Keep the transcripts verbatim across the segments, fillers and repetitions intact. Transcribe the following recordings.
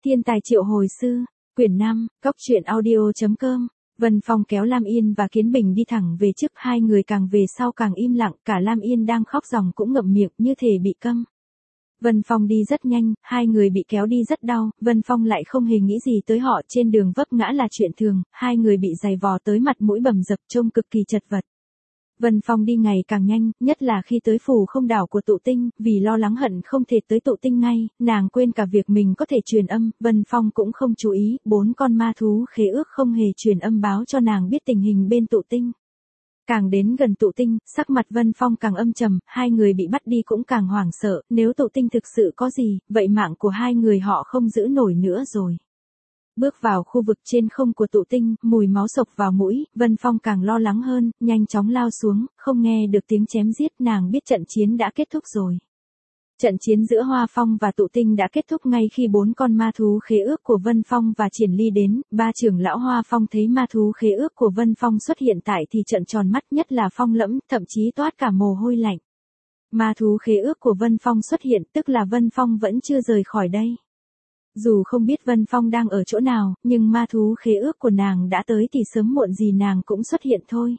Thiên tài triệu hồi sư, quyển năm, góc truyện audio.com. Vân Phong kéo Lam Yên và Kiến Bình đi thẳng về trước, hai người càng về sau càng im lặng, cả Lam Yên đang khóc ròng cũng ngậm miệng như thể bị câm. Vân Phong đi rất nhanh, hai người bị kéo đi rất đau, Vân Phong lại không hề nghĩ gì tới họ, trên đường vấp ngã là chuyện thường, hai người bị giày vò tới mặt mũi bầm dập trông cực kỳ chật vật. Vân Phong đi ngày càng nhanh, nhất là khi tới phủ không đảo của Tụ Tinh, vì lo lắng hận không thể tới Tụ Tinh ngay, nàng quên cả việc mình có thể truyền âm, Vân Phong cũng không chú ý, bốn con ma thú khế ước không hề truyền âm báo cho nàng biết tình hình bên Tụ Tinh. Càng đến gần Tụ Tinh, sắc mặt Vân Phong càng âm trầm, hai người bị bắt đi cũng càng hoảng sợ, nếu Tụ Tinh thực sự có gì, vậy mạng của hai người họ không giữ nổi nữa rồi. Bước vào khu vực trên không của Tụ Tinh, mùi máu sộc vào mũi, Vân Phong càng lo lắng hơn, nhanh chóng lao xuống, không nghe được tiếng chém giết, nàng biết trận chiến đã kết thúc rồi. Trận chiến giữa Hoa Phong và Tụ Tinh đã kết thúc ngay khi bốn con ma thú khế ước của Vân Phong và Triển Ly đến, ba trưởng lão Hoa Phong thấy ma thú khế ước của Vân Phong xuất hiện tại thì trợn tròn mắt, nhất là Phong Lẫm, thậm chí toát cả mồ hôi lạnh. Ma thú khế ước của Vân Phong xuất hiện, tức là Vân Phong vẫn chưa rời khỏi đây. Dù không biết Vân Phong đang ở chỗ nào, nhưng ma thú khế ước của nàng đã tới thì sớm muộn gì nàng cũng xuất hiện thôi.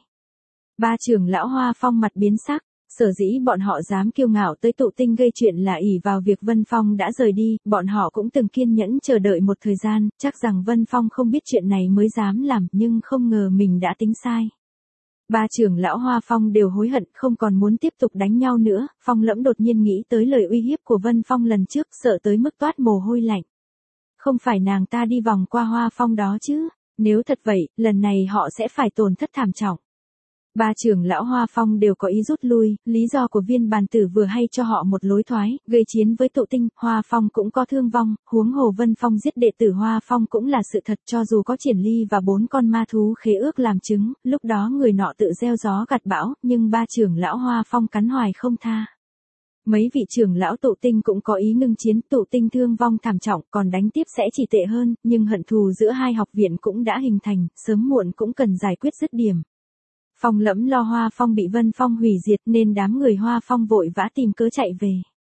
Ba trưởng lão Hoa Phong mặt biến sắc, sở dĩ bọn họ dám kiêu ngạo tới Tụ Tinh gây chuyện là ỷ vào việc Vân Phong đã rời đi, bọn họ cũng từng kiên nhẫn chờ đợi một thời gian, chắc rằng Vân Phong không biết chuyện này mới dám làm, nhưng không ngờ mình đã tính sai. Ba trưởng lão Hoa Phong đều hối hận, không còn muốn tiếp tục đánh nhau nữa, Phong Lẫm đột nhiên nghĩ tới lời uy hiếp của Vân Phong lần trước, sợ tới mức toát mồ hôi lạnh. Không phải nàng ta đi vòng qua Hoa Phong đó chứ, nếu thật vậy, lần này họ sẽ phải tổn thất thảm trọng. Ba trưởng lão Hoa Phong đều có ý rút lui, lý do của viên bàn tử vừa hay cho họ một lối thoái, gây chiến với Tụ Tinh, Hoa Phong cũng có thương vong, huống hồ Vân Phong giết đệ tử Hoa Phong cũng là sự thật, cho dù có Triển Ly và bốn con ma thú khế ước làm chứng, lúc đó người nọ tự gieo gió gặt bão, nhưng ba trưởng lão Hoa Phong cắn hoài không tha. Mấy vị trưởng lão Tụ Tinh cũng có ý ngưng chiến, Tụ Tinh thương vong thảm trọng, còn đánh tiếp sẽ chỉ tệ hơn, nhưng hận thù giữa hai học viện cũng đã hình thành, sớm muộn cũng cần giải quyết dứt điểm. Phong Lẫm lo Hoa Phong bị Vân Phong hủy diệt nên đám người Hoa Phong vội vã tìm cớ chạy về.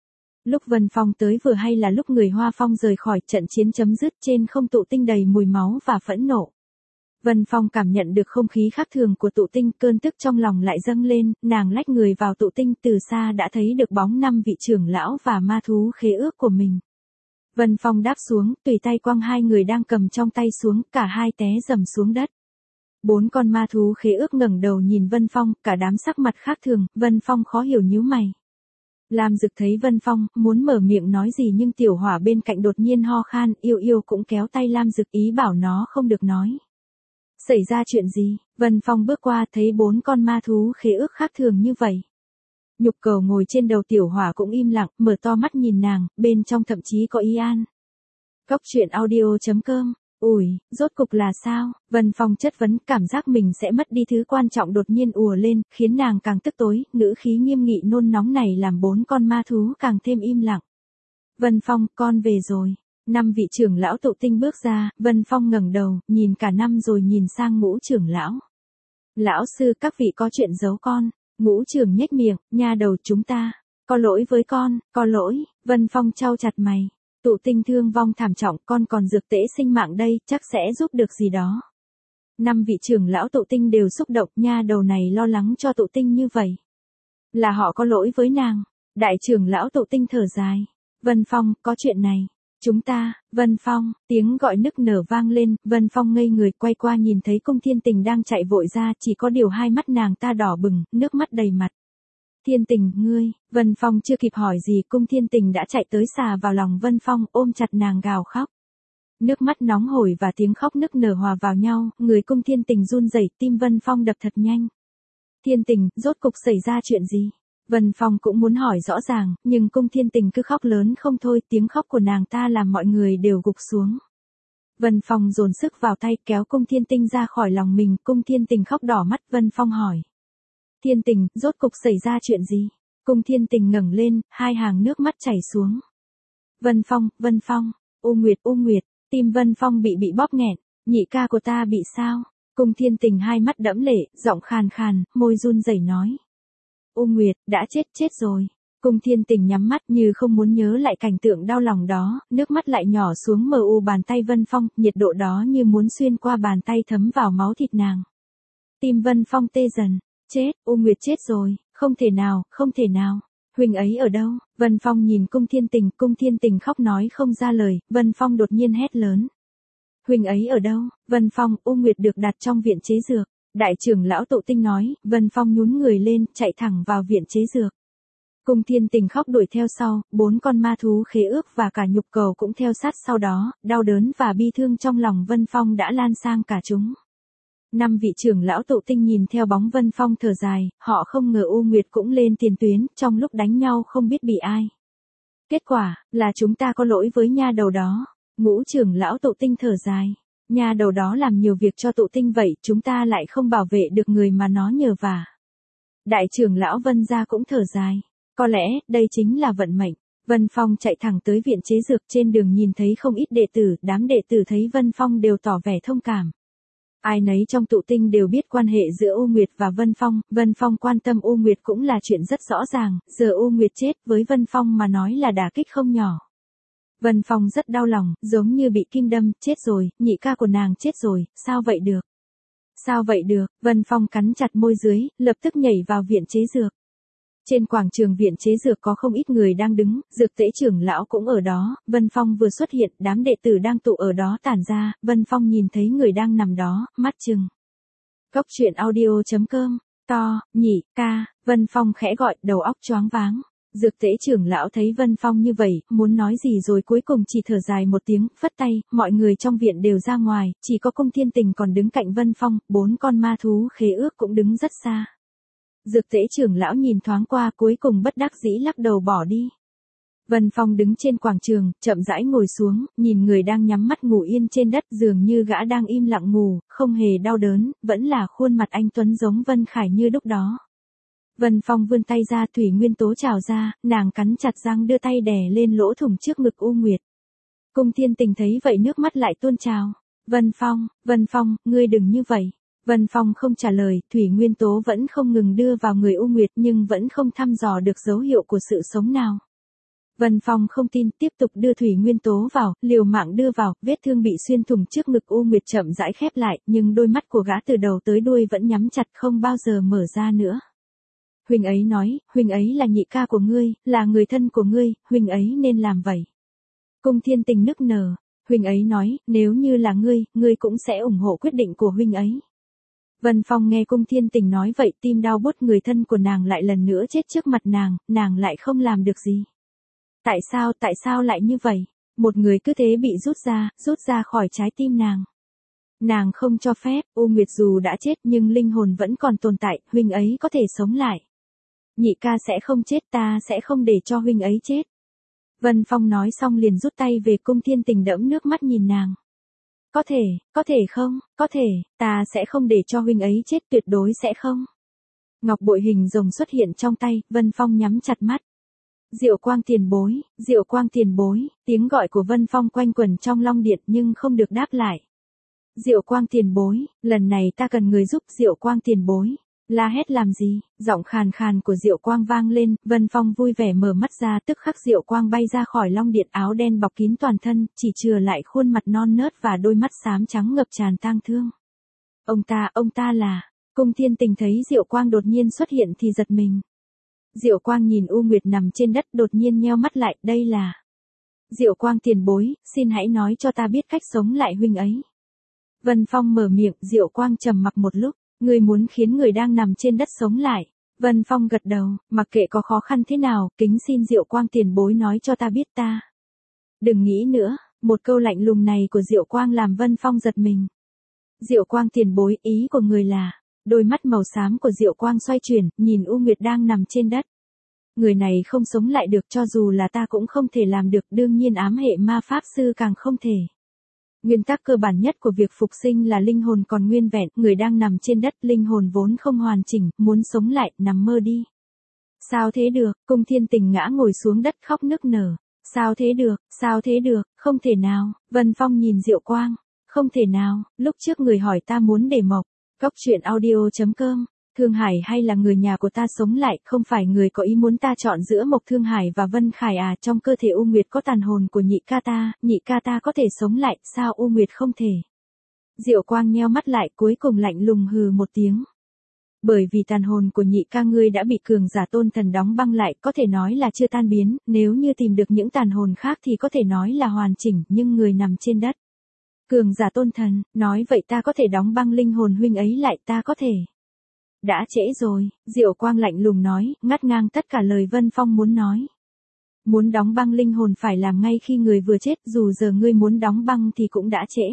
Lúc Vân Phong tới vừa hay là lúc người Hoa Phong rời khỏi, trận chiến chấm dứt, trên không Tụ Tinh đầy mùi máu và phẫn nộ. Vân Phong cảm nhận được không khí khác thường của Tụ Tinh, cơn tức trong lòng lại dâng lên, nàng lách người vào Tụ Tinh, từ xa đã thấy được bóng năm vị trưởng lão và ma thú khế ước của mình. Vân Phong đáp xuống, tùy tay quăng hai người đang cầm trong tay xuống, cả hai té rầm xuống đất. Bốn con ma thú khế ước ngẩng đầu nhìn Vân Phong, cả đám sắc mặt khác thường, Vân Phong khó hiểu nhíu mày. Lam Dực thấy Vân Phong, muốn mở miệng nói gì nhưng Tiểu Hỏa bên cạnh đột nhiên ho khan, Yêu Yêu cũng kéo tay Lam Dực ý bảo nó không được nói. Xảy ra chuyện gì? Vân Phong bước qua thấy bốn con ma thú khế ước khác thường như vậy. Nhục Cầu ngồi trên đầu Tiểu Hỏa cũng im lặng, mở to mắt nhìn nàng, bên trong thậm chí có ý an. Góc truyện audio.com. Ủi, rốt cục là sao? Vân Phong chất vấn, cảm giác mình sẽ mất đi thứ quan trọng đột nhiên ùa lên, khiến nàng càng tức tối, ngữ khí nghiêm nghị nôn nóng này làm bốn con ma thú càng thêm im lặng. Vân Phong, con về rồi. Năm vị trưởng lão Tụ Tinh bước ra, Vân Phong ngẩng đầu, nhìn cả năm rồi nhìn sang Ngũ trưởng lão. Lão sư, các vị có chuyện giấu con. Ngũ trưởng nhếch miệng, nha đầu chúng ta. Có lỗi với con, có lỗi. Vân Phong chau chặt mày. Tụ Tinh thương vong thảm trọng, con còn dược tễ sinh mạng đây, chắc sẽ giúp được gì đó. Năm vị trưởng lão Tụ Tinh đều xúc động, nha đầu này lo lắng cho Tụ Tinh như vậy. Là họ có lỗi với nàng. Đại trưởng lão Tụ Tinh thở dài. Vân Phong, có chuyện này. Chúng ta, Vân Phong, tiếng gọi nức nở vang lên, Vân Phong ngây người quay qua nhìn thấy Cung Thiên Tình đang chạy vội ra, chỉ có điều hai mắt nàng ta đỏ bừng, nước mắt đầy mặt. Thiên Tình, ngươi, Vân Phong chưa kịp hỏi gì, Cung Thiên Tình đã chạy tới xà vào lòng Vân Phong, ôm chặt nàng gào khóc. Nước mắt nóng hổi và tiếng khóc nức nở hòa vào nhau, người Cung Thiên Tình run rẩy, tim Vân Phong đập thật nhanh. Thiên Tình, rốt cục xảy ra chuyện gì? Vân Phong cũng muốn hỏi rõ ràng, nhưng Cung Thiên Tình cứ khóc lớn không thôi, tiếng khóc của nàng ta làm mọi người đều gục xuống. Vân Phong dồn sức vào tay kéo Cung Thiên Tình ra khỏi lòng mình, Cung Thiên Tình khóc đỏ mắt, Vân Phong hỏi. Thiên Tình, rốt cục xảy ra chuyện gì? Cung Thiên Tình ngẩng lên, hai hàng nước mắt chảy xuống. Vân Phong, Vân Phong, U Nguyệt, U Nguyệt, tim Vân Phong bị bị bóp nghẹn, nhị ca của ta bị sao? Cung Thiên Tình hai mắt đẫm lệ, giọng khàn khàn, môi run rẩy nói. U Nguyệt, đã chết chết rồi. Cung Thiên Tình nhắm mắt như không muốn nhớ lại cảnh tượng đau lòng đó, nước mắt lại nhỏ xuống mờ u bàn tay Vân Phong, nhiệt độ đó như muốn xuyên qua bàn tay thấm vào máu thịt nàng. Tim Vân Phong tê dần, chết, U Nguyệt chết rồi, không thể nào, không thể nào. Huynh ấy ở đâu? Vân Phong nhìn Cung Thiên Tình, Cung Thiên Tình khóc nói không ra lời, Vân Phong đột nhiên hét lớn. Huynh ấy ở đâu? Vân Phong, U Nguyệt được đặt trong viện chế dược. Đại trưởng lão Tụ Tinh nói, Vân Phong nhún người lên, chạy thẳng vào viện chế dược. Cung Thiên Tình khóc đuổi theo sau, bốn con ma thú khế ước và cả nhục cầu cũng theo sát sau đó, đau đớn và bi thương trong lòng Vân Phong đã lan sang cả chúng. Năm vị trưởng lão Tụ Tinh nhìn theo bóng Vân Phong thở dài, họ không ngờ U Nguyệt cũng lên tiền tuyến, trong lúc đánh nhau không biết bị ai. Kết quả, là chúng ta có lỗi với nha đầu đó. Ngũ trưởng lão Tụ Tinh thở dài. Nha đầu đó làm nhiều việc cho Tụ Tinh vậy, chúng ta lại không bảo vệ được người mà nó nhờ vả. Đại trưởng lão Vân Gia cũng thở dài. Có lẽ, đây chính là vận mệnh. Vân Phong chạy thẳng tới viện chế dược, trên đường nhìn thấy không ít đệ tử, đám đệ tử thấy Vân Phong đều tỏ vẻ thông cảm. Ai nấy trong Tụ Tinh đều biết quan hệ giữa U Nguyệt và Vân Phong, Vân Phong quan tâm U Nguyệt cũng là chuyện rất rõ ràng, giờ U Nguyệt chết với Vân Phong mà nói là đả kích không nhỏ. Vân Phong rất đau lòng, giống như bị kim đâm, chết rồi, nhị ca của nàng chết rồi, sao vậy được? Sao vậy được? Vân Phong cắn chặt môi dưới, lập tức nhảy vào viện chế dược. Trên quảng trường viện chế dược có không ít người đang đứng, dược tễ trưởng lão cũng ở đó, Vân Phong vừa xuất hiện, đám đệ tử đang tụ ở đó tản ra, Vân Phong nhìn thấy người đang nằm đó, mắt trừng. Cốc truyện audio chấm com, to, nhị, ca, Vân Phong khẽ gọi, đầu óc choáng váng. Dược tễ trưởng lão thấy Vân Phong như vậy, muốn nói gì rồi cuối cùng chỉ thở dài một tiếng, phất tay, mọi người trong viện đều ra ngoài, chỉ có Cung Thiên Tình còn đứng cạnh Vân Phong, bốn con ma thú khế ước cũng đứng rất xa. Dược tễ trưởng lão nhìn thoáng qua cuối cùng bất đắc dĩ lắc đầu bỏ đi. Vân Phong đứng trên quảng trường, chậm rãi ngồi xuống, nhìn người đang nhắm mắt ngủ yên trên đất dường như gã đang im lặng ngủ, không hề đau đớn, vẫn là khuôn mặt anh Tuấn giống Vân Khải như lúc đó. Vân Phong vươn tay ra, thủy nguyên tố trào ra, nàng cắn chặt răng đưa tay đè lên lỗ thủng trước ngực U Nguyệt. Cung Thiên Tình thấy vậy nước mắt lại tuôn trào. Vân Phong, Vân Phong, ngươi đừng như vậy. Vân Phong không trả lời, thủy nguyên tố vẫn không ngừng đưa vào người U Nguyệt nhưng vẫn không thăm dò được dấu hiệu của sự sống nào. Vân Phong không tin, tiếp tục đưa thủy nguyên tố vào, liều mạng đưa vào, vết thương bị xuyên thủng trước ngực U Nguyệt chậm rãi khép lại, nhưng đôi mắt của gã từ đầu tới đuôi vẫn nhắm chặt không bao giờ mở ra nữa. Huynh ấy nói, huynh ấy là nhị ca của ngươi, là người thân của ngươi, huynh ấy nên làm vậy. Cung Thiên Tình nức nở, huynh ấy nói, nếu như là ngươi, ngươi cũng sẽ ủng hộ quyết định của huynh ấy. Vân Phong nghe Cung Thiên Tình nói vậy, tim đau buốt, người thân của nàng lại lần nữa chết trước mặt nàng, nàng lại không làm được gì. Tại sao, tại sao lại như vậy? Một người cứ thế bị rút ra, rút ra khỏi trái tim nàng. Nàng không cho phép, U Nguyệt dù đã chết nhưng linh hồn vẫn còn tồn tại, huynh ấy có thể sống lại. Nhị ca sẽ không chết, ta sẽ không để cho huynh ấy chết. Vân Phong nói xong liền rút tay về, Cung Thiên Tình đẫm nước mắt nhìn nàng. Có thể, có thể không, có thể, ta sẽ không để cho huynh ấy chết, tuyệt đối sẽ không. Ngọc bội hình rồng xuất hiện trong tay, Vân Phong nhắm chặt mắt. Diệu Quang tiền bối, Diệu Quang tiền bối, tiếng gọi của Vân Phong quanh quẩn trong long điện nhưng không được đáp lại. Diệu Quang tiền bối, lần này ta cần người giúp, Diệu Quang tiền bối. La hét làm gì? Giọng khàn khàn của Diệu Quang vang lên, Vân Phong vui vẻ mở mắt ra, tức khắc Diệu Quang bay ra khỏi long điện, áo đen bọc kín toàn thân, chỉ chừa lại khuôn mặt non nớt và đôi mắt xám trắng ngập tràn tang thương. Ông ta, ông ta là... Cung Thiên Tình thấy Diệu Quang đột nhiên xuất hiện thì giật mình. Diệu Quang nhìn U Nguyệt nằm trên đất đột nhiên nheo mắt lại, đây là... Diệu Quang tiền bối, xin hãy nói cho ta biết cách sống lại huynh ấy. Vân Phong mở miệng, Diệu Quang trầm mặc một lúc. Ngươi muốn khiến người đang nằm trên đất sống lại. Vân Phong gật đầu, mặc kệ có khó khăn thế nào, kính xin Diệu Quang tiền bối nói cho ta biết ta. Đừng nghĩ nữa, một câu lạnh lùng này của Diệu Quang làm Vân Phong giật mình. Diệu Quang tiền bối, ý của người là, đôi mắt màu xám của Diệu Quang xoay chuyển, nhìn U Nguyệt đang nằm trên đất. Người này không sống lại được, cho dù là ta cũng không thể làm được, đương nhiên ám hệ ma pháp sư càng không thể. Nguyên tắc cơ bản nhất của việc phục sinh là linh hồn còn nguyên vẹn, người đang nằm trên đất, linh hồn vốn không hoàn chỉnh, muốn sống lại, nằm mơ đi. Sao thế được? Cung Thiên Tình ngã ngồi xuống đất khóc nức nở. Sao thế được? Sao thế được? Không thể nào. Vân Phong nhìn Diệu Quang. Không thể nào, lúc trước người hỏi ta muốn để mộc. Cốc truyện audio chấm com Thương Hải hay là người nhà của ta sống lại, không phải người có ý muốn ta chọn giữa Mộc Thương Hải và Vân Khải à, trong cơ thể U Nguyệt có tàn hồn của nhị ca ta, nhị ca ta có thể sống lại, sao U Nguyệt không thể? Diệu Quang nheo mắt lại, cuối cùng lạnh lùng hừ một tiếng. Bởi vì tàn hồn của nhị ca ngươi đã bị cường giả tôn thần đóng băng lại, có thể nói là chưa tan biến, nếu như tìm được những tàn hồn khác thì có thể nói là hoàn chỉnh, nhưng người nằm trên đất. Cường giả tôn thần, nói vậy ta có thể đóng băng linh hồn huynh ấy lại, ta có thể. Đã trễ rồi, Diệu Quang lạnh lùng nói, ngắt ngang tất cả lời Vân Phong muốn nói. Muốn đóng băng linh hồn phải làm ngay khi người vừa chết, dù giờ ngươi muốn đóng băng thì cũng đã trễ.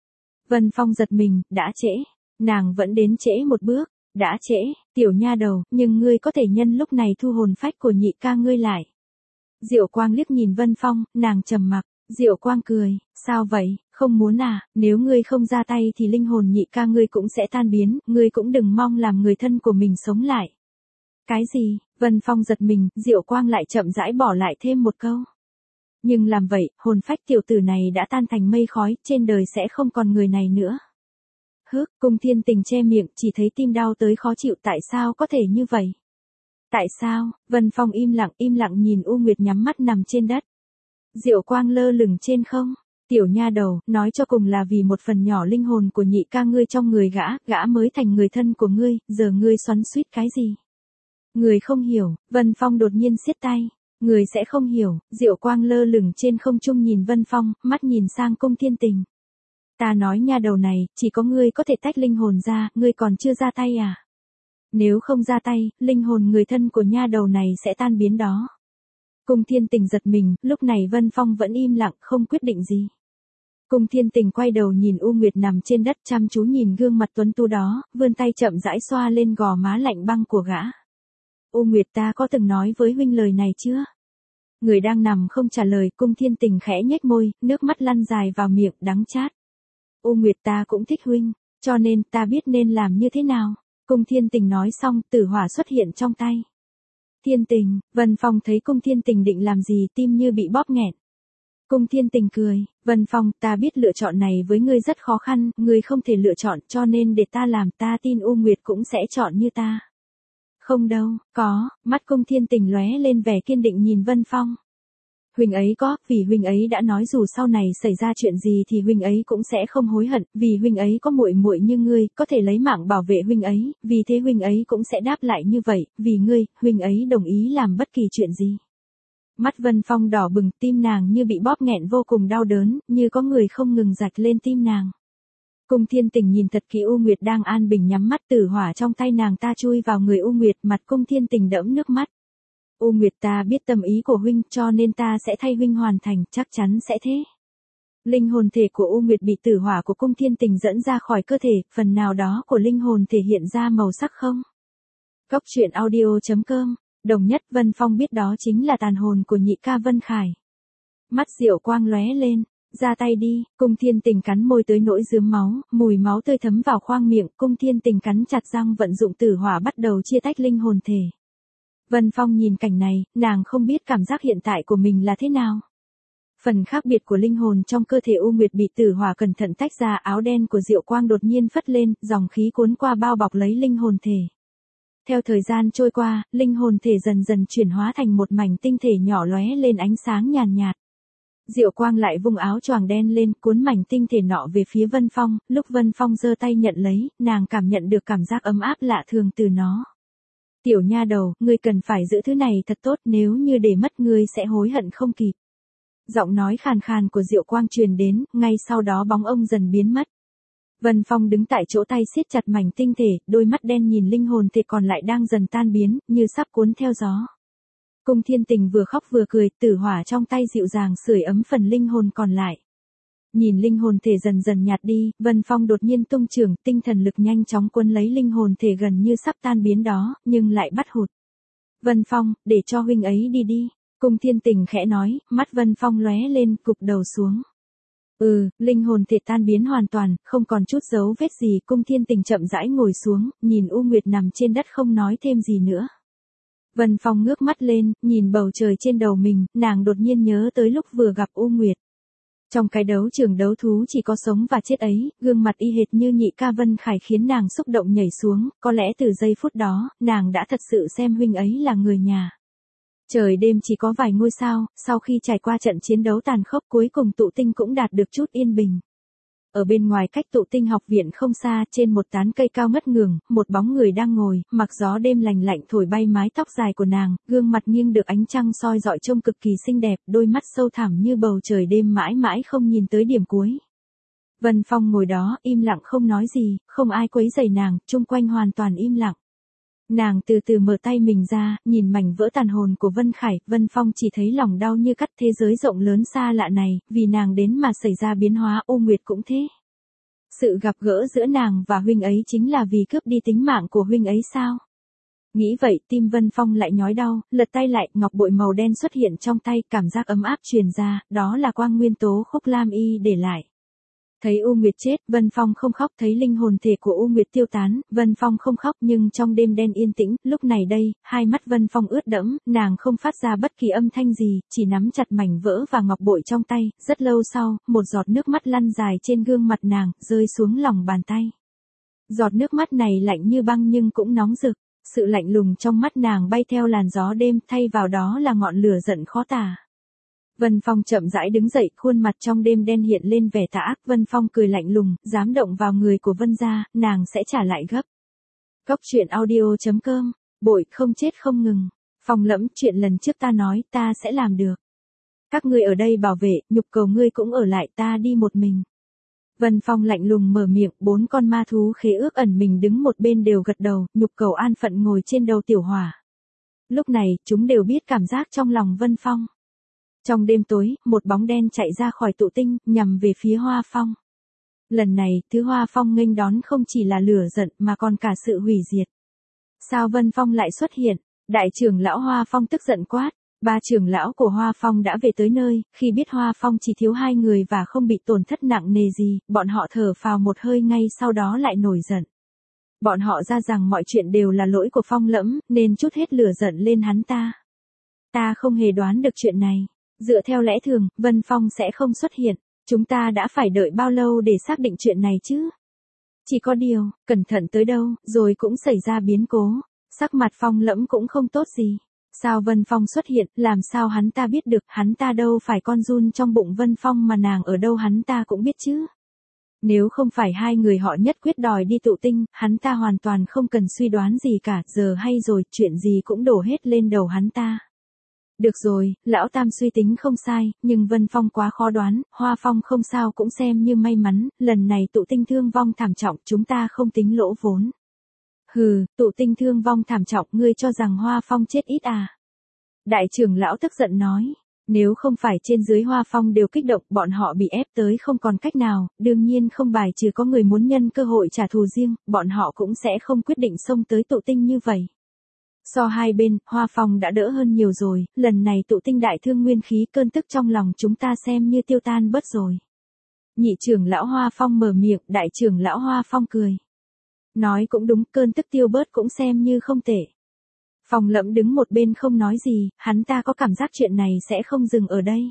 Vân Phong giật mình, đã trễ, nàng vẫn đến trễ một bước, đã trễ, tiểu nha đầu, nhưng ngươi có thể nhân lúc này thu hồn phách của nhị ca ngươi lại. Diệu Quang liếc nhìn Vân Phong, nàng trầm mặc, Diệu Quang cười, sao vậy, không muốn à, nếu ngươi không ra tay thì linh hồn nhị ca ngươi cũng sẽ tan biến, ngươi cũng đừng mong làm người thân của mình sống lại. Cái gì, Vân Phong giật mình, Diệu Quang lại chậm rãi bỏ lại thêm một câu. Nhưng làm vậy, hồn phách tiểu tử này đã tan thành mây khói, trên đời sẽ không còn người này nữa. Hức, Cung Thiên Tình che miệng, chỉ thấy tim đau tới khó chịu, tại sao có thể như vậy? Tại sao? Vân Phong im lặng, im lặng nhìn U Nguyệt nhắm mắt nằm trên đất. Diệu Quang lơ lửng trên không. Tiểu nha đầu, nói cho cùng là vì một phần nhỏ linh hồn của nhị ca ngươi trong người gã, gã mới thành người thân của ngươi, giờ ngươi xoắn xuýt cái gì? Người không hiểu, Vân Phong đột nhiên siết tay. Người sẽ không hiểu, Diệu Quang lơ lửng trên không trung nhìn Vân Phong, mắt nhìn sang Cung Thiên Tình. Ta nói nha đầu này, chỉ có ngươi có thể tách linh hồn ra, ngươi còn chưa ra tay à? Nếu không ra tay, linh hồn người thân của nha đầu này sẽ tan biến đó. Cung Thiên Tình giật mình, lúc này Vân Phong vẫn im lặng, không quyết định gì. Cung Thiên Tình quay đầu nhìn U Nguyệt nằm trên đất, chăm chú nhìn gương mặt tuấn tú đó, vươn tay chậm rãi xoa lên gò má lạnh băng của gã. U Nguyệt, ta có từng nói với huynh lời này chưa? Người đang nằm không trả lời, Cung Thiên Tình khẽ nhếch môi, nước mắt lăn dài vào miệng, đắng chát. U Nguyệt, ta cũng thích huynh, cho nên ta biết nên làm như thế nào. Cung Thiên Tình nói xong, tử hỏa xuất hiện trong tay. Thiên Tình, Vân Phong thấy Cung Thiên Tình định làm gì, tim như bị bóp nghẹn. Cung Thiên Tình cười, Vân Phong, ta biết lựa chọn này với ngươi rất khó khăn, ngươi không thể lựa chọn, cho nên để ta làm, ta tin U Nguyệt cũng sẽ chọn như ta. Không đâu, có, mắt Cung Thiên Tình lóe lên vẻ kiên định nhìn Vân Phong. Huynh ấy có, vì huynh ấy đã nói dù sau này xảy ra chuyện gì thì huynh ấy cũng sẽ không hối hận, vì huynh ấy có muội muội như ngươi, có thể lấy mạng bảo vệ huynh ấy, vì thế huynh ấy cũng sẽ đáp lại như vậy, vì ngươi, huynh ấy đồng ý làm bất kỳ chuyện gì. Mắt Vân Phong đỏ bừng, tim nàng như bị bóp nghẹn vô cùng đau đớn, như có người không ngừng rạch lên tim nàng. Cung Thiên Tình nhìn thật kỹ U Nguyệt đang an bình nhắm mắt, tử hỏa trong tay nàng ta chui vào người U Nguyệt, mặt Cung Thiên Tình đẫm nước mắt. U Nguyệt, ta biết tâm ý của huynh, cho nên ta sẽ thay huynh hoàn thành, chắc chắn sẽ thế. Linh hồn thể của U Nguyệt bị tử hỏa của Cung Thiên Tình dẫn ra khỏi cơ thể, phần nào đó của linh hồn thể hiện ra màu sắc không? Cốc truyện audio chấm com, đồng nhất Vân Phong biết đó chính là tàn hồn của nhị ca Vân Khải. Mắt Diệu Quang lóe lên, ra tay đi, Cung Thiên Tình cắn môi tới nỗi rướm máu, mùi máu tươi thấm vào khoang miệng, Cung Thiên Tình cắn chặt răng vận dụng tử hỏa bắt đầu chia tách linh hồn thể. Vân Phong nhìn cảnh này, nàng không biết cảm giác hiện tại của mình là thế nào. Phần khác biệt của linh hồn trong cơ thể U Nguyệt bị tử hỏa cẩn thận tách ra, áo đen của Diệu Quang đột nhiên phất lên, dòng khí cuốn qua bao bọc lấy linh hồn thể. Theo thời gian trôi qua, linh hồn thể dần dần chuyển hóa thành một mảnh tinh thể nhỏ lóe lên ánh sáng nhàn nhạt. Diệu Quang lại vung áo choàng đen lên, cuốn mảnh tinh thể nọ về phía Vân Phong, lúc Vân Phong giơ tay nhận lấy, nàng cảm nhận được cảm giác ấm áp lạ thường từ nó. Tiểu nha đầu, ngươi cần phải giữ thứ này thật tốt, nếu như để mất ngươi sẽ hối hận không kịp. Giọng nói khàn khàn của Diệu Quang truyền đến, ngay sau đó bóng ông dần biến mất. Vân Phong đứng tại chỗ, tay siết chặt mảnh tinh thể, đôi mắt đen nhìn linh hồn thể còn lại đang dần tan biến, như sắp cuốn theo gió. Cung Thiên Tình vừa khóc vừa cười, tử hỏa trong tay dịu dàng sưởi ấm phần linh hồn còn lại. Nhìn linh hồn thể dần dần nhạt đi, Vân Phong đột nhiên tung chưởng, tinh thần lực nhanh chóng cuốn lấy linh hồn thể gần như sắp tan biến đó, nhưng lại bắt hụt. Vân Phong, để cho huynh ấy đi đi. Cung Thiên Tình khẽ nói, mắt Vân Phong lóe lên, cụp đầu xuống. Ừ, linh hồn thể tan biến hoàn toàn, không còn chút dấu vết gì. Cung Thiên Tình chậm rãi ngồi xuống, nhìn U Nguyệt nằm trên đất không nói thêm gì nữa. Vân Phong ngước mắt lên, nhìn bầu trời trên đầu mình, nàng đột nhiên nhớ tới lúc vừa gặp U Nguyệt. Trong cái đấu trường đấu thú chỉ có sống và chết ấy, gương mặt y hệt như nhị ca Vân Khải khiến nàng xúc động nhảy xuống, có lẽ từ giây phút đó, nàng đã thật sự xem huynh ấy là người nhà. Trời đêm chỉ có vài ngôi sao, sau khi trải qua trận chiến đấu tàn khốc cuối cùng tụ tinh cũng đạt được chút yên bình. Ở bên ngoài cách tụ tinh học viện không xa, trên một tán cây cao ngất ngường, một bóng người đang ngồi, mặc gió đêm lành lạnh thổi bay mái tóc dài của nàng, gương mặt nghiêng được ánh trăng soi dọi trông cực kỳ xinh đẹp, đôi mắt sâu thẳm như bầu trời đêm mãi mãi không nhìn tới điểm cuối. Vân Phong ngồi đó, im lặng không nói gì, không ai quấy rầy nàng, chung quanh hoàn toàn im lặng. Nàng từ từ mở tay mình ra, nhìn mảnh vỡ tàn hồn của Vân Khải, Vân Phong chỉ thấy lòng đau như cắt. Thế giới rộng lớn xa lạ này, vì nàng đến mà xảy ra biến hóa. U Nguyệt cũng thế. Sự gặp gỡ giữa nàng và huynh ấy chính là vì cướp đi tính mạng của huynh ấy sao? Nghĩ vậy, tim Vân Phong lại nhói đau, lật tay lại, ngọc bội màu đen xuất hiện trong tay, cảm giác ấm áp truyền ra, đó là quang nguyên tố Khúc Lam Y để lại. Thấy U Nguyệt chết, Vân Phong không khóc, thấy linh hồn thể của U Nguyệt tiêu tán, Vân Phong không khóc, nhưng trong đêm đen yên tĩnh, lúc này đây, hai mắt Vân Phong ướt đẫm, nàng không phát ra bất kỳ âm thanh gì, chỉ nắm chặt mảnh vỡ và ngọc bội trong tay, rất lâu sau, một giọt nước mắt lăn dài trên gương mặt nàng, rơi xuống lòng bàn tay. Giọt nước mắt này lạnh như băng nhưng cũng nóng rực, sự lạnh lùng trong mắt nàng bay theo làn gió đêm, thay vào đó là ngọn lửa giận khó tả. Vân Phong chậm rãi đứng dậy, khuôn mặt trong đêm đen hiện lên vẻ tà ác. Vân Phong cười lạnh lùng, dám động vào người của Vân gia, nàng sẽ trả lại gấp. Cốc truyện audio chấm com, bội không chết không ngừng. Phong Lẫm, chuyện lần trước ta nói, ta sẽ làm được. Các ngươi ở đây bảo vệ, nhục cầu ngươi cũng ở lại, ta đi một mình. Vân Phong lạnh lùng mở miệng, bốn con ma thú khế ước ẩn mình đứng một bên đều gật đầu, nhục cầu an phận ngồi trên đầu Tiểu Hỏa. Lúc này, chúng đều biết cảm giác trong lòng Vân Phong. Trong đêm tối, một bóng đen chạy ra khỏi tụ tinh, nhằm về phía Hoa Phong. Lần này, thứ Hoa Phong nghênh đón không chỉ là lửa giận mà còn cả sự hủy diệt. Sao Vân Phong lại xuất hiện? Đại trưởng lão Hoa Phong tức giận quát. Ba trưởng lão của Hoa Phong đã về tới nơi, khi biết Hoa Phong chỉ thiếu hai người và không bị tổn thất nặng nề gì, bọn họ thở phào một hơi ngay sau đó lại nổi giận. Bọn họ ra rằng mọi chuyện đều là lỗi của Phong Lẫm, nên trút hết lửa giận lên hắn ta. Ta không hề đoán được chuyện này. Dựa theo lẽ thường, Vân Phong sẽ không xuất hiện. Chúng ta đã phải đợi bao lâu để xác định chuyện này chứ? Chỉ có điều, cẩn thận tới đâu, rồi cũng xảy ra biến cố. Sắc mặt Phong Lẫm cũng không tốt gì. Sao Vân Phong xuất hiện, làm sao hắn ta biết được, hắn ta đâu phải con giun trong bụng Vân Phong mà nàng ở đâu hắn ta cũng biết chứ. Nếu không phải hai người họ nhất quyết đòi đi tụ tinh, hắn ta hoàn toàn không cần suy đoán gì cả, giờ hay rồi, chuyện gì cũng đổ hết lên đầu hắn ta. Được rồi, lão tam suy tính không sai, nhưng Vân Phong quá khó đoán, Hoa Phong không sao cũng xem như may mắn, lần này tụ tinh thương vong thảm trọng, chúng ta không tính lỗ vốn. Hừ, tụ tinh thương vong thảm trọng, ngươi cho rằng Hoa Phong chết ít à? Đại trưởng lão tức giận nói, nếu không phải trên dưới Hoa Phong đều kích động, bọn họ bị ép tới không còn cách nào, đương nhiên không bài trừ có người muốn nhân cơ hội trả thù riêng, bọn họ cũng sẽ không quyết định xông tới tụ tinh như vậy. So hai bên, Hoa Phong đã đỡ hơn nhiều rồi, lần này tụ tinh đại thương nguyên khí, cơn tức trong lòng chúng ta xem như tiêu tan bớt rồi. Nhị trưởng lão Hoa Phong mở miệng, đại trưởng lão Hoa Phong cười. Nói cũng đúng, cơn tức tiêu bớt cũng xem như không tệ. Phong Lẫm đứng một bên không nói gì, hắn ta có cảm giác chuyện này sẽ không dừng ở đây.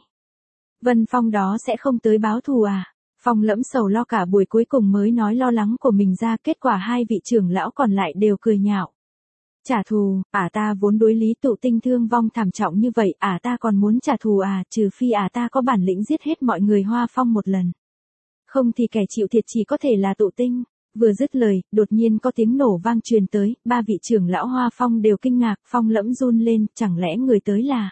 Vân Phong đó sẽ không tới báo thù à? Phong Lẫm sầu lo cả buổi cuối cùng mới nói lo lắng của mình ra, kết quả hai vị trưởng lão còn lại đều cười nhạo. Trả thù, ả ta vốn đối lý tụ tinh thương vong thảm trọng như vậy, ả ta còn muốn trả thù à, trừ phi ả ta có bản lĩnh giết hết mọi người Hoa Phong một lần. Không thì kẻ chịu thiệt chỉ có thể là tụ tinh. Vừa dứt lời, đột nhiên có tiếng nổ vang truyền tới, ba vị trưởng lão Hoa Phong đều kinh ngạc, Phong Lẫm run lên, chẳng lẽ người tới là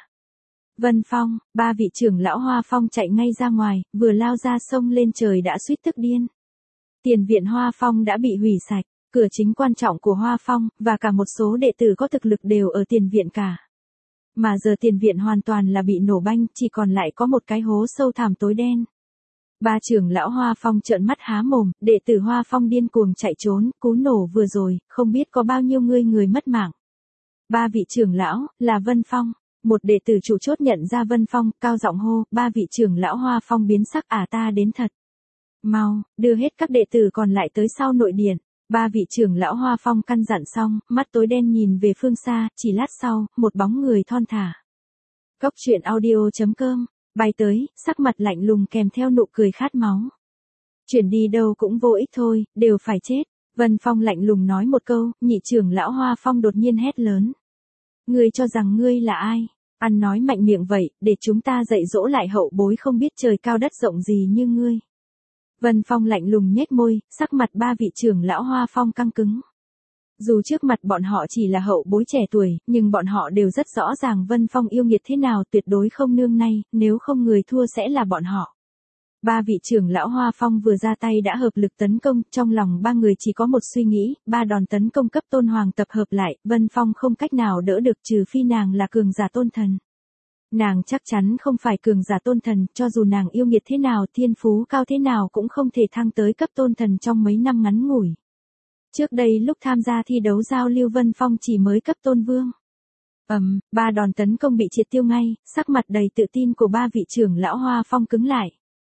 Vân Phong. Ba vị trưởng lão Hoa Phong chạy ngay ra ngoài, vừa lao ra sông lên trời đã suýt tức điên. Tiền viện Hoa Phong đã bị hủy sạch, cửa chính quan trọng của Hoa Phong, và cả một số đệ tử có thực lực đều ở tiền viện cả. Mà giờ tiền viện hoàn toàn là bị nổ banh, chỉ còn lại có một cái hố sâu thẳm tối đen. Ba trưởng lão Hoa Phong trợn mắt há mồm, đệ tử Hoa Phong điên cuồng chạy trốn, cú nổ vừa rồi, không biết có bao nhiêu người người mất mạng. Ba vị trưởng lão, là Vân Phong. Một đệ tử chủ chốt nhận ra Vân Phong, cao giọng hô, ba vị trưởng lão Hoa Phong biến sắc, à ta đến thật. Mau, đưa hết các đệ tử còn lại tới sau nội điện. Ba vị trưởng lão Hoa Phong căn dặn xong, mắt tối đen nhìn về phương xa, chỉ lát sau, một bóng người thon thả. Cốc truyện audio chấm com bay tới, sắc mặt lạnh lùng kèm theo nụ cười khát máu. Chuyển đi đâu cũng vô ích thôi, đều phải chết. Vân Phong lạnh lùng nói một câu, nhị trưởng lão Hoa Phong đột nhiên hét lớn. Ngươi cho rằng ngươi là ai? Ăn nói mạnh miệng vậy, để chúng ta dạy dỗ lại hậu bối không biết trời cao đất rộng gì như ngươi. Vân Phong lạnh lùng nhếch môi, sắc mặt ba vị trưởng lão Hoa Phong căng cứng. Dù trước mặt bọn họ chỉ là hậu bối trẻ tuổi, nhưng bọn họ đều rất rõ ràng Vân Phong yêu nghiệt thế nào, tuyệt đối không nương nay, nếu không người thua sẽ là bọn họ. Ba vị trưởng lão Hoa Phong vừa ra tay đã hợp lực tấn công, trong lòng ba người chỉ có một suy nghĩ, ba đòn tấn công cấp tôn hoàng tập hợp lại, Vân Phong không cách nào đỡ được trừ phi nàng là cường giả tôn thần. Nàng chắc chắn không phải cường giả tôn thần, cho dù nàng yêu nghiệt thế nào, thiên phú cao thế nào cũng không thể thăng tới cấp tôn thần trong mấy năm ngắn ngủi. Trước đây lúc tham gia thi đấu giao lưu Vân Phong chỉ mới cấp tôn vương. Ầm, um, ba đòn tấn công bị triệt tiêu ngay, sắc mặt đầy tự tin của ba vị trưởng lão Hoa Phong cứng lại.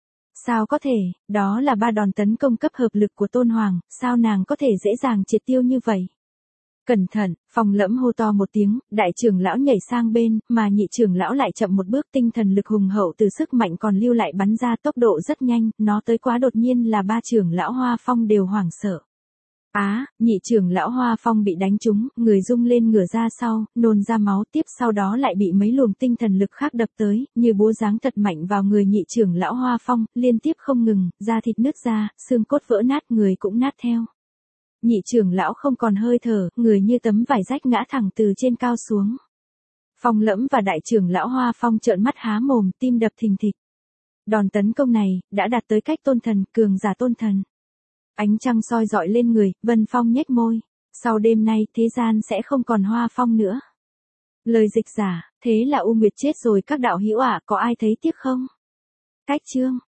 Sao có thể, đó là ba đòn tấn công cấp hợp lực của Tôn Hoàng, sao nàng có thể dễ dàng triệt tiêu như vậy? Cẩn thận, Phong Lẫm hô to một tiếng, đại trưởng lão nhảy sang bên, mà nhị trưởng lão lại chậm một bước, tinh thần lực hùng hậu từ sức mạnh còn lưu lại bắn ra tốc độ rất nhanh, nó tới quá đột nhiên là ba trưởng lão Hoa Phong đều hoảng sợ. Á, à, nhị trưởng lão Hoa Phong bị đánh trúng, người rung lên ngửa ra sau, nôn ra máu, tiếp sau đó lại bị mấy luồng tinh thần lực khác đập tới, như búa giáng thật mạnh vào người nhị trưởng lão Hoa Phong, liên tiếp không ngừng, da thịt nứt ra, xương cốt vỡ nát, người cũng nát theo. Nhị trưởng lão không còn hơi thở, người như tấm vải rách ngã thẳng từ trên cao xuống. Phong Lẫm và đại trưởng lão Hoa Phong trợn mắt há mồm, tim đập thình thịch. Đòn tấn công này đã đạt tới cách tôn thần, cường giả tôn thần. Ánh trăng soi dọi lên người, Vân Phong nhếch môi. Sau đêm nay, thế gian sẽ không còn Hoa Phong nữa. Lời dịch giả, thế là U Nguyệt chết rồi các đạo hữu ạ, à, có ai thấy tiếc không? Cách chương.